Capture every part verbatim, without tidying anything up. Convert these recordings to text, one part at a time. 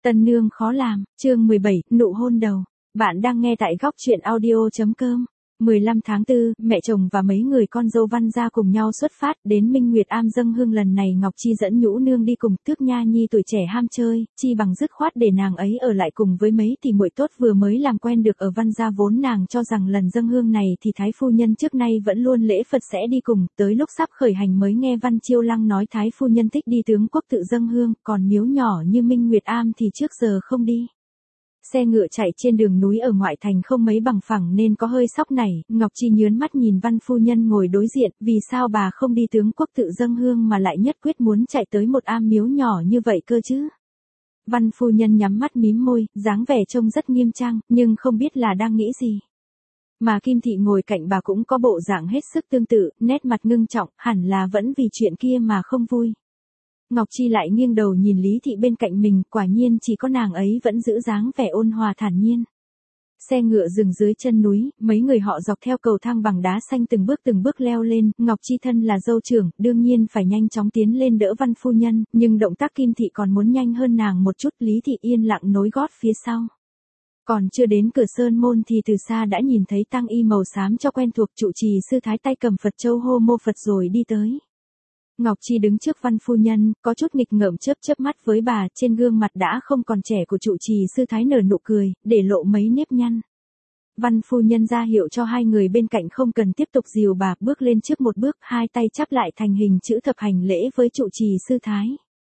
Tân nương khó làm, chương mười bảy, nụ hôn đầu. Bạn đang nghe tại góc truyện audio.com. mười lăm tháng tư, mẹ chồng và mấy người con dâu Văn gia cùng nhau xuất phát đến Minh Nguyệt Am dâng hương. Lần này Ngọc Chi dẫn Nhũ nương đi cùng, Tước Nha Nhi tuổi trẻ ham chơi, chi bằng dứt khoát để nàng ấy ở lại cùng với mấy tỷ muội tốt vừa mới làm quen được ở Văn gia. Vốn nàng cho rằng lần dâng hương này thì Thái phu nhân trước nay vẫn luôn lễ Phật sẽ đi cùng, tới lúc sắp khởi hành mới nghe Văn Chiêu Lăng nói Thái phu nhân thích đi tướng quốc tự dâng hương, còn miếu nhỏ như Minh Nguyệt Am thì trước giờ không đi. Xe ngựa chạy trên đường núi ở ngoại thành không mấy bằng phẳng nên có hơi sóc nảy. Ngọc Chi nhớn mắt nhìn Văn phu nhân ngồi đối diện, vì sao bà không đi tướng quốc tự dâng hương mà lại nhất quyết muốn chạy tới một am miếu nhỏ như vậy cơ chứ? Văn phu nhân nhắm mắt mím môi, dáng vẻ trông rất nghiêm trang, nhưng không biết là đang nghĩ gì. Mà Kim Thị ngồi cạnh bà cũng có bộ dạng hết sức tương tự, nét mặt ngưng trọng, hẳn là vẫn vì chuyện kia mà không vui. Ngọc Chi lại nghiêng đầu nhìn Lý Thị bên cạnh mình, quả nhiên chỉ có nàng ấy vẫn giữ dáng vẻ ôn hòa thản nhiên. Xe ngựa dừng dưới chân núi, mấy người họ dọc theo cầu thang bằng đá xanh từng bước từng bước leo lên. Ngọc Chi thân là dâu trưởng, đương nhiên phải nhanh chóng tiến lên đỡ Văn phu nhân, nhưng động tác Kim Thị còn muốn nhanh hơn nàng một chút. Lý Thị yên lặng nối gót phía sau. Còn chưa đến cửa sơn môn thì từ xa đã nhìn thấy tang y màu xám cho quen thuộc, trụ trì sư thái tay cầm Phật châu hô mô Phật rồi đi tới. Ngọc Chi đứng trước Văn phu nhân, có chút nghịch ngợm chớp chớp mắt với bà, trên gương mặt đã không còn trẻ của trụ trì sư thái nở nụ cười, để lộ mấy nếp nhăn. Văn phu nhân ra hiệu cho hai người bên cạnh không cần tiếp tục dìu bà, bước lên trước một bước, hai tay chắp lại thành hình chữ thập hành lễ với trụ trì sư thái.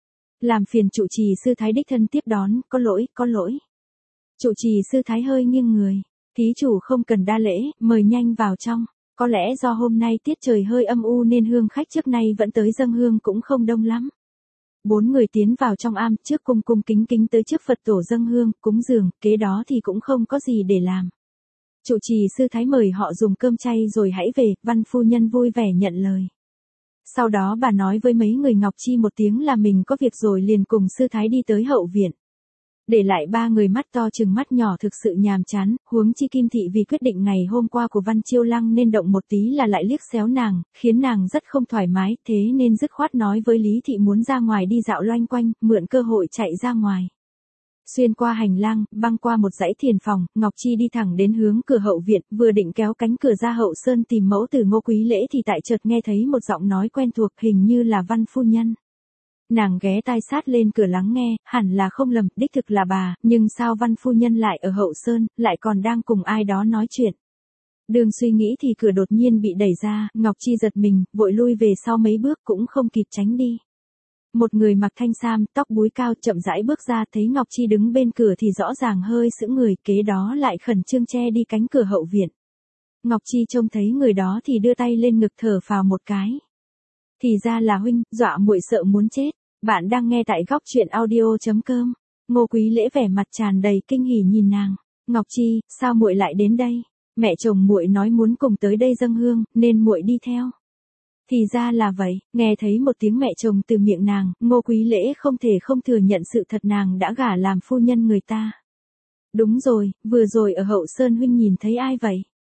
Làm phiền trụ trì sư thái đích thân tiếp đón, có lỗi, có lỗi. Trụ trì sư thái hơi nghiêng người, thí chủ không cần đa lễ, mời nhanh vào trong. Có lẽ do hôm nay tiết trời hơi âm u nên hương khách trước nay vẫn tới dâng hương cũng không đông lắm. Bốn người tiến vào trong am, trước cung cung kính kính tới trước Phật tổ dâng hương, cúng dường, kế đó thì cũng không có gì để làm. Trụ trì sư thái mời họ dùng cơm chay rồi hãy về. Văn phu nhân vui vẻ nhận lời. Sau đó bà nói với mấy người Ngọc Chi một tiếng là mình có việc rồi liền cùng sư thái đi tới hậu viện. Để lại ba người mắt to chừng mắt nhỏ thực sự nhàm chán, huống chi Kim Thị vì quyết định ngày hôm qua của Văn Chiêu Lăng nên động một tí là lại liếc xéo nàng, khiến nàng rất không thoải mái, thế nên dứt khoát nói với Lý Thị muốn ra ngoài đi dạo loanh quanh, mượn cơ hội chạy ra ngoài. Xuyên qua hành lang, băng qua một dãy thiền phòng, Ngọc Chi đi thẳng đến hướng cửa hậu viện, vừa định kéo cánh cửa ra hậu sơn tìm mẫu tử Ngô Quý Lễ thì tại chợt nghe thấy một giọng nói quen thuộc, hình như là Văn phu nhân. Nàng ghé tai sát lên cửa lắng nghe, hẳn là không lầm, đích thực là bà, nhưng sao Văn phu nhân lại ở hậu sơn, lại còn đang cùng ai đó nói chuyện. Đường suy nghĩ thì cửa đột nhiên bị đẩy ra, Ngọc Chi giật mình, vội lui về sau mấy bước cũng không kịp tránh đi. Một người mặc thanh sam, tóc búi cao chậm rãi bước ra, thấy Ngọc Chi đứng bên cửa thì rõ ràng hơi sững người, kế đó lại khẩn trương che đi cánh cửa hậu viện. Ngọc Chi trông thấy người đó thì đưa tay lên ngực thở phào một cái. Thì ra là huynh, dọa muội sợ muốn chết. Bạn đang nghe tại góc truyện audio.com. Ngô Quý Lễ vẻ mặt tràn đầy kinh hỉ nhìn nàng. Ngọc Chi, sao muội lại đến đây? Mẹ chồng muội nói muốn cùng tới đây dâng hương, nên muội đi theo. Thì ra là vậy, nghe thấy một tiếng mẹ chồng từ miệng nàng, Ngô Quý Lễ không thể không thừa nhận sự thật nàng đã gả làm phu nhân người ta. Đúng rồi, vừa rồi ở hậu sơn huynh nhìn thấy ai vậy?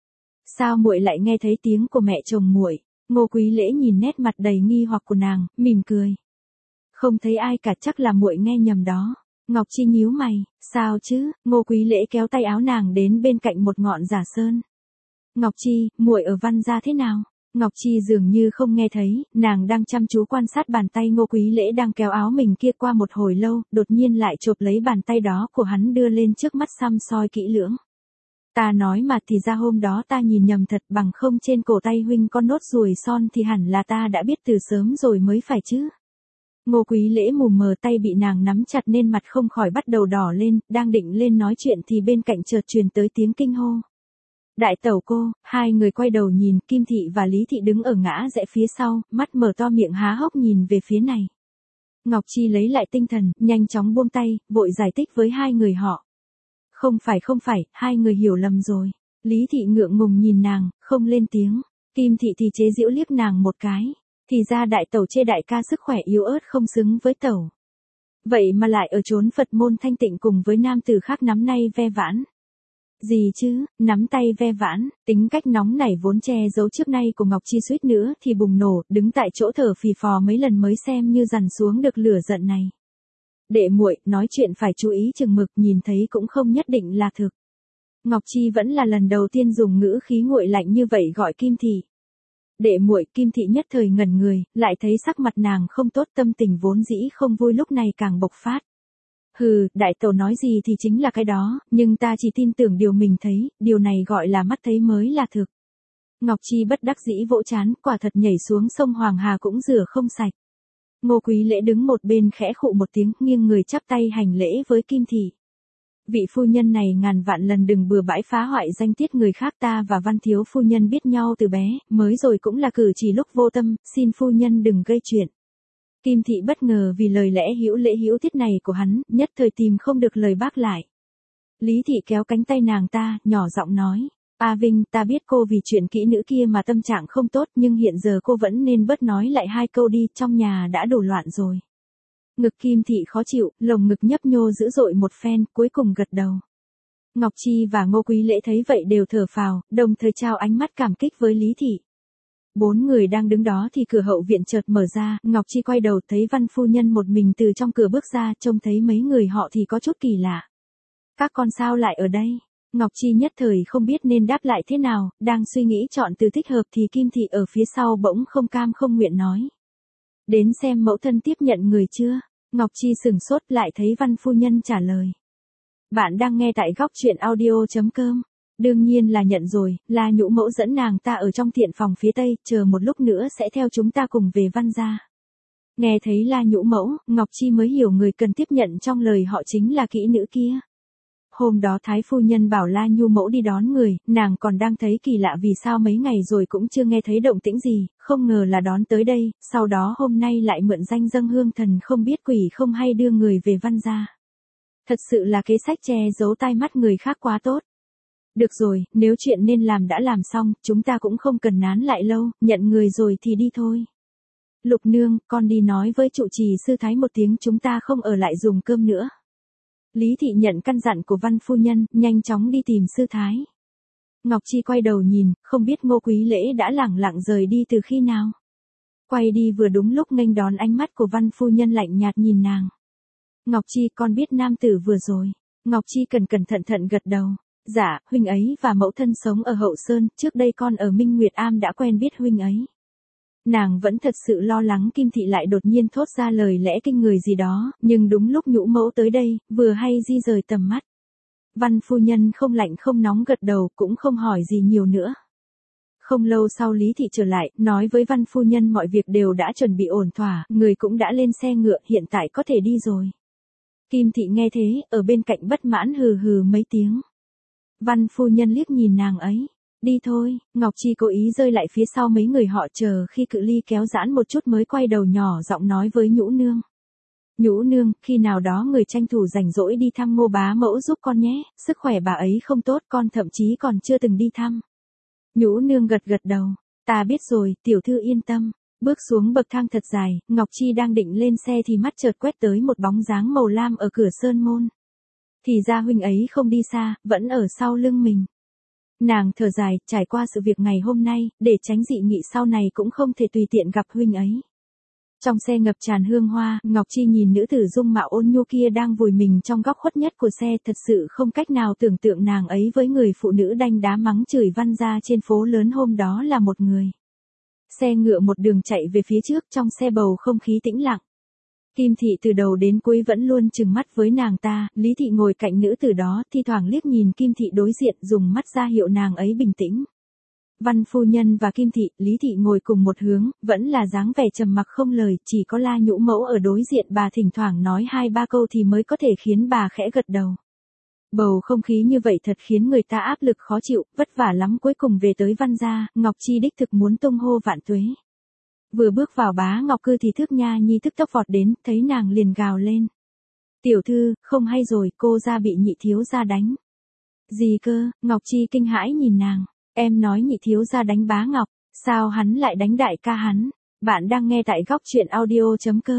Sao muội lại nghe thấy tiếng của mẹ chồng muội? Ngô Quý Lễ nhìn nét mặt đầy nghi hoặc của nàng, mỉm cười. Không thấy ai cả, chắc là muội nghe nhầm đó. Ngọc Chi nhíu mày, sao chứ? Ngô Quý Lễ kéo tay áo nàng đến bên cạnh một ngọn giả sơn. Ngọc Chi, muội ở Văn gia thế nào? Ngọc Chi dường như không nghe thấy, nàng đang chăm chú quan sát bàn tay Ngô Quý Lễ đang kéo áo mình kia qua một hồi lâu, đột nhiên lại chộp lấy bàn tay đó của hắn đưa lên trước mắt săm soi kỹ lưỡng. Ta nói mà, thì ra hôm đó ta nhìn nhầm thật, bằng không trên cổ tay huynh con nốt ruồi son thì hẳn là ta đã biết từ sớm rồi mới phải chứ. Ngô Quý Lễ mù mờ, tay bị nàng nắm chặt nên mặt không khỏi bắt đầu đỏ lên, đang định lên nói chuyện thì bên cạnh chợt truyền tới tiếng kinh hô. Đại tẩu cô. Hai người quay đầu nhìn, Kim Thị và Lý Thị đứng ở ngã rẽ phía sau, mắt mở to miệng há hốc nhìn về phía này. Ngọc Chi lấy lại tinh thần, nhanh chóng buông tay, vội giải thích với hai người họ. Không phải không phải, hai người hiểu lầm rồi. Lý Thị ngượng ngùng nhìn nàng, không lên tiếng. Kim Thị thì chế giễu liếc nàng một cái. Thì ra đại tẩu chê đại ca sức khỏe yếu ớt không xứng với tẩu. Vậy mà lại ở chốn Phật môn thanh tịnh cùng với nam tử khác nắm nay ve vãn. Gì chứ, nắm tay ve vãn, tính cách nóng nảy vốn che giấu trước nay của Ngọc Chi suýt nữa thì bùng nổ, đứng tại chỗ thở phì phò mấy lần mới xem như dằn xuống được lửa giận này. Đệ muội, nói chuyện phải chú ý chừng mực, nhìn thấy cũng không nhất định là thực. Ngọc Chi vẫn là lần đầu tiên dùng ngữ khí nguội lạnh như vậy gọi Kim Thị. Đệ muội, Kim Thị nhất thời ngẩn người, lại thấy sắc mặt nàng không tốt, tâm tình vốn dĩ không vui lúc này càng bộc phát. Hừ, đại tẩu nói gì thì chính là cái đó, nhưng ta chỉ tin tưởng điều mình thấy, điều này gọi là mắt thấy mới là thực. Ngọc Chi bất đắc dĩ vỗ chán, quả thật nhảy xuống sông Hoàng Hà cũng rửa không sạch. Ngô Quý Lễ đứng một bên khẽ khụ một tiếng, nghiêng người chắp tay hành lễ với Kim Thị. Vị phu nhân này ngàn vạn lần đừng bừa bãi phá hoại danh tiết người khác, ta và Văn thiếu phu nhân biết nhau từ bé, mới rồi cũng là cử chỉ lúc vô tâm, xin phu nhân đừng gây chuyện. Kim Thị bất ngờ vì lời lẽ hữu lễ hữu tiết này của hắn, nhất thời tìm không được lời bác lại. Lý Thị kéo cánh tay nàng ta, nhỏ giọng nói, A Vinh, ta biết cô vì chuyện kỹ nữ kia mà tâm trạng không tốt, nhưng hiện giờ cô vẫn nên bớt nói lại hai câu đi, trong nhà đã đổ loạn rồi. Ngực Kim Thị khó chịu, lồng ngực nhấp nhô dữ dội một phen, cuối cùng gật đầu. Ngọc Chi và Ngô Quý Lễ thấy vậy đều thở phào, đồng thời trao ánh mắt cảm kích với Lý Thị. Bốn người đang đứng đó thì cửa hậu viện chợt mở ra, Ngọc Chi quay đầu thấy Văn phu nhân một mình từ trong cửa bước ra, trông thấy mấy người họ thì có chút kỳ lạ. Các con sao lại ở đây? Ngọc Chi nhất thời không biết nên đáp lại thế nào, đang suy nghĩ chọn từ thích hợp thì Kim Thị ở phía sau bỗng không cam không nguyện nói. Đến xem mẫu thân tiếp nhận người chưa? Ngọc Chi sừng sốt lại thấy Văn phu nhân trả lời. Bạn đang nghe tại góc truyện audio.com. Đương nhiên là nhận rồi, là Nhũ mẫu dẫn nàng ta ở trong thiện phòng phía tây, chờ một lúc nữa sẽ theo chúng ta cùng về Văn gia. Nghe thấy là Nhũ mẫu, Ngọc Chi mới hiểu người cần tiếp nhận trong lời họ chính là kỹ nữ kia. Hôm đó Thái phu nhân bảo La Nhu mẫu đi đón người, nàng còn đang thấy kỳ lạ vì sao mấy ngày rồi cũng chưa nghe thấy động tĩnh gì, không ngờ là đón tới đây, sau đó hôm nay lại mượn danh dâng hương thần không biết quỷ không hay đưa người về Văn gia. Thật sự là kế sách che giấu tai mắt người khác quá tốt. Được rồi, nếu chuyện nên làm đã làm xong, chúng ta cũng không cần nán lại lâu, nhận người rồi thì đi thôi. Lục nương, con đi nói với trụ trì sư Thái một tiếng chúng ta không ở lại dùng cơm nữa. Lý Thị nhận căn dặn của Văn phu nhân, nhanh chóng đi tìm sư Thái. Ngọc Chi quay đầu nhìn, không biết Ngô Quý Lễ đã lẳng lặng rời đi từ khi nào. Quay đi vừa đúng lúc nghênh đón ánh mắt của Văn phu nhân lạnh nhạt nhìn nàng. Ngọc Chi, con biết nam tử vừa rồi. Ngọc Chi cẩn cẩn thận thận gật đầu. Dạ, huynh ấy và mẫu thân sống ở Hậu Sơn, trước đây con ở Minh Nguyệt Am đã quen biết huynh ấy. Nàng vẫn thật sự lo lắng Kim Thị lại đột nhiên thốt ra lời lẽ kinh người gì đó, nhưng đúng lúc Nhũ mẫu tới đây, vừa hay di rời tầm mắt. Văn phu nhân không lạnh không nóng gật đầu, cũng không hỏi gì nhiều nữa. Không lâu sau Lý Thị trở lại, nói với Văn phu nhân mọi việc đều đã chuẩn bị ổn thỏa, người cũng đã lên xe ngựa, hiện tại có thể đi rồi. Kim Thị nghe thế, ở bên cạnh bất mãn hừ hừ mấy tiếng. Văn phu nhân liếc nhìn nàng ấy. Đi thôi, Ngọc Chi cố ý rơi lại phía sau mấy người họ chờ khi cự ly kéo giãn một chút mới quay đầu nhỏ giọng nói với Nhũ nương. Nhũ nương, khi nào đó người tranh thủ rảnh rỗi đi thăm Ngô bá mẫu giúp con nhé, sức khỏe bà ấy không tốt con thậm chí còn chưa từng đi thăm. Nhũ nương gật gật đầu, ta biết rồi, tiểu thư yên tâm. Bước xuống bậc thang thật dài, Ngọc Chi đang định lên xe thì mắt chợt quét tới một bóng dáng màu lam ở cửa sơn môn. Thì ra huynh ấy không đi xa, vẫn ở sau lưng mình. Nàng thở dài, trải qua sự việc ngày hôm nay, để tránh dị nghị sau này cũng không thể tùy tiện gặp huynh ấy. Trong xe ngập tràn hương hoa, Ngọc Chi nhìn nữ tử dung mạo ôn nhu kia đang vùi mình trong góc khuất nhất của xe, thật sự không cách nào tưởng tượng nàng ấy với người phụ nữ đanh đá mắng chửi Văn gia trên phố lớn hôm đó là một người. Xe ngựa một đường chạy về phía trước, trong xe bầu không khí tĩnh lặng. Kim Thị từ đầu đến cuối vẫn luôn trừng mắt với nàng ta, Lý Thị ngồi cạnh nữ tử đó, thi thoảng liếc nhìn Kim Thị đối diện dùng mắt ra hiệu nàng ấy bình tĩnh. Văn phu nhân và Kim Thị, Lý Thị ngồi cùng một hướng, vẫn là dáng vẻ trầm mặc không lời, chỉ có La Nhũ mẫu ở đối diện bà thỉnh thoảng nói hai ba câu thì mới có thể khiến bà khẽ gật đầu. Bầu không khí như vậy thật khiến người ta áp lực khó chịu, vất vả lắm cuối cùng về tới Văn gia, Ngọc Chi đích thực muốn tung hô vạn tuế. Vừa bước vào bá Ngọc Cư thì Thước Nha Nhi tức tốc vọt đến, thấy nàng liền gào lên. Tiểu thư, không hay rồi, cô gia bị nhị thiếu gia đánh. Gì cơ? Ngọc Chi kinh hãi nhìn nàng. Em nói nhị thiếu gia đánh bá Ngọc, sao hắn lại đánh đại ca hắn? Bạn đang nghe tại góc truyện audio.com.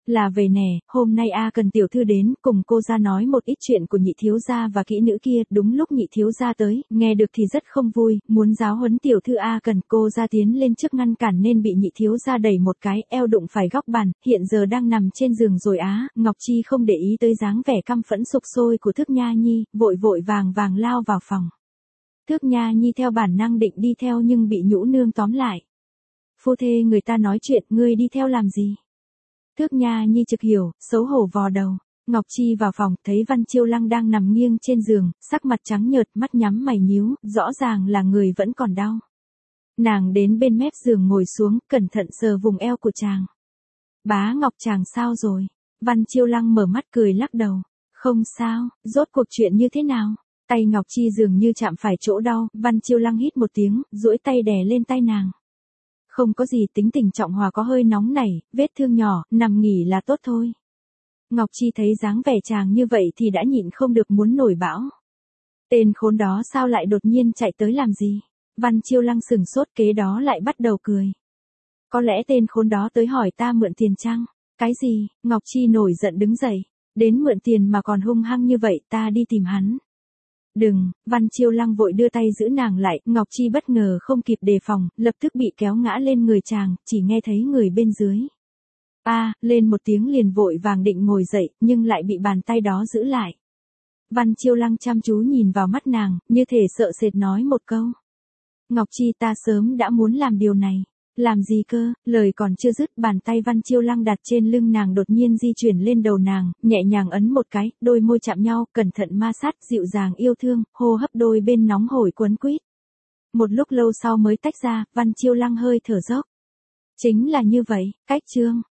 Là về nè, hôm nay A Cần tiểu thư đến, cùng cô ra nói một ít chuyện của nhị thiếu gia và kỹ nữ kia, đúng lúc nhị thiếu gia tới, nghe được thì rất không vui, muốn giáo huấn tiểu thư A Cần, cô ra tiến lên trước ngăn cản nên bị nhị thiếu gia đẩy một cái, eo đụng phải góc bàn, hiện giờ đang nằm trên giường rồi á. Ngọc Chi không để ý tới dáng vẻ căm phẫn sục sôi của Thước Nha Nhi, vội vội vàng vàng lao vào phòng. Thước Nha Nhi theo bản năng định đi theo nhưng bị Nhũ nương tóm lại. Phu thê người ta nói chuyện, ngươi đi theo làm gì? Thước Nha Nhi trực hiểu, xấu hổ vò đầu. Ngọc Chi vào phòng, thấy Văn Chiêu Lăng đang nằm nghiêng trên giường, sắc mặt trắng nhợt, mắt nhắm mày nhíu, rõ ràng là người vẫn còn đau. Nàng đến bên mép giường ngồi xuống, cẩn thận sờ vùng eo của chàng. Bá Ngọc chàng sao rồi? Văn Chiêu Lăng mở mắt cười lắc đầu. Không sao, rốt cuộc chuyện như thế nào? Tay Ngọc Chi dường như chạm phải chỗ đau, Văn Chiêu Lăng hít một tiếng, duỗi tay đè lên tay nàng. Không có gì, tính tình Trọng Hòa có hơi nóng nảy, vết thương nhỏ, nằm nghỉ là tốt thôi. Ngọc Chi thấy dáng vẻ chàng như vậy thì đã nhịn không được muốn nổi bão. Tên khốn đó sao lại đột nhiên chạy tới làm gì? Văn Chiêu Lăng sừng sốt, kế đó lại bắt đầu cười. Có lẽ tên khốn đó tới hỏi ta mượn tiền chăng? Cái gì? Ngọc Chi nổi giận đứng dậy. Đến mượn tiền mà còn hung hăng như vậy, ta đi tìm hắn. Đừng, Văn Chiêu Lăng vội đưa tay giữ nàng lại, Ngọc Chi bất ngờ không kịp đề phòng, lập tức bị kéo ngã lên người chàng, chỉ nghe thấy người bên dưới. A, à, lên một tiếng liền vội vàng định ngồi dậy, nhưng lại bị bàn tay đó giữ lại. Văn Chiêu Lăng chăm chú nhìn vào mắt nàng, như thể sợ sệt nói một câu. Ngọc Chi, ta sớm đã muốn làm điều này. Làm gì cơ? Lời còn chưa dứt, bàn tay Văn Chiêu Lăng đặt trên lưng nàng đột nhiên di chuyển lên đầu nàng, nhẹ nhàng ấn một cái, đôi môi chạm nhau, cẩn thận ma sát, dịu dàng yêu thương, hô hấp đôi bên nóng hổi quấn quýt. Một lúc lâu sau mới tách ra, Văn Chiêu Lăng hơi thở dốc. Chính là như vậy, cách chương.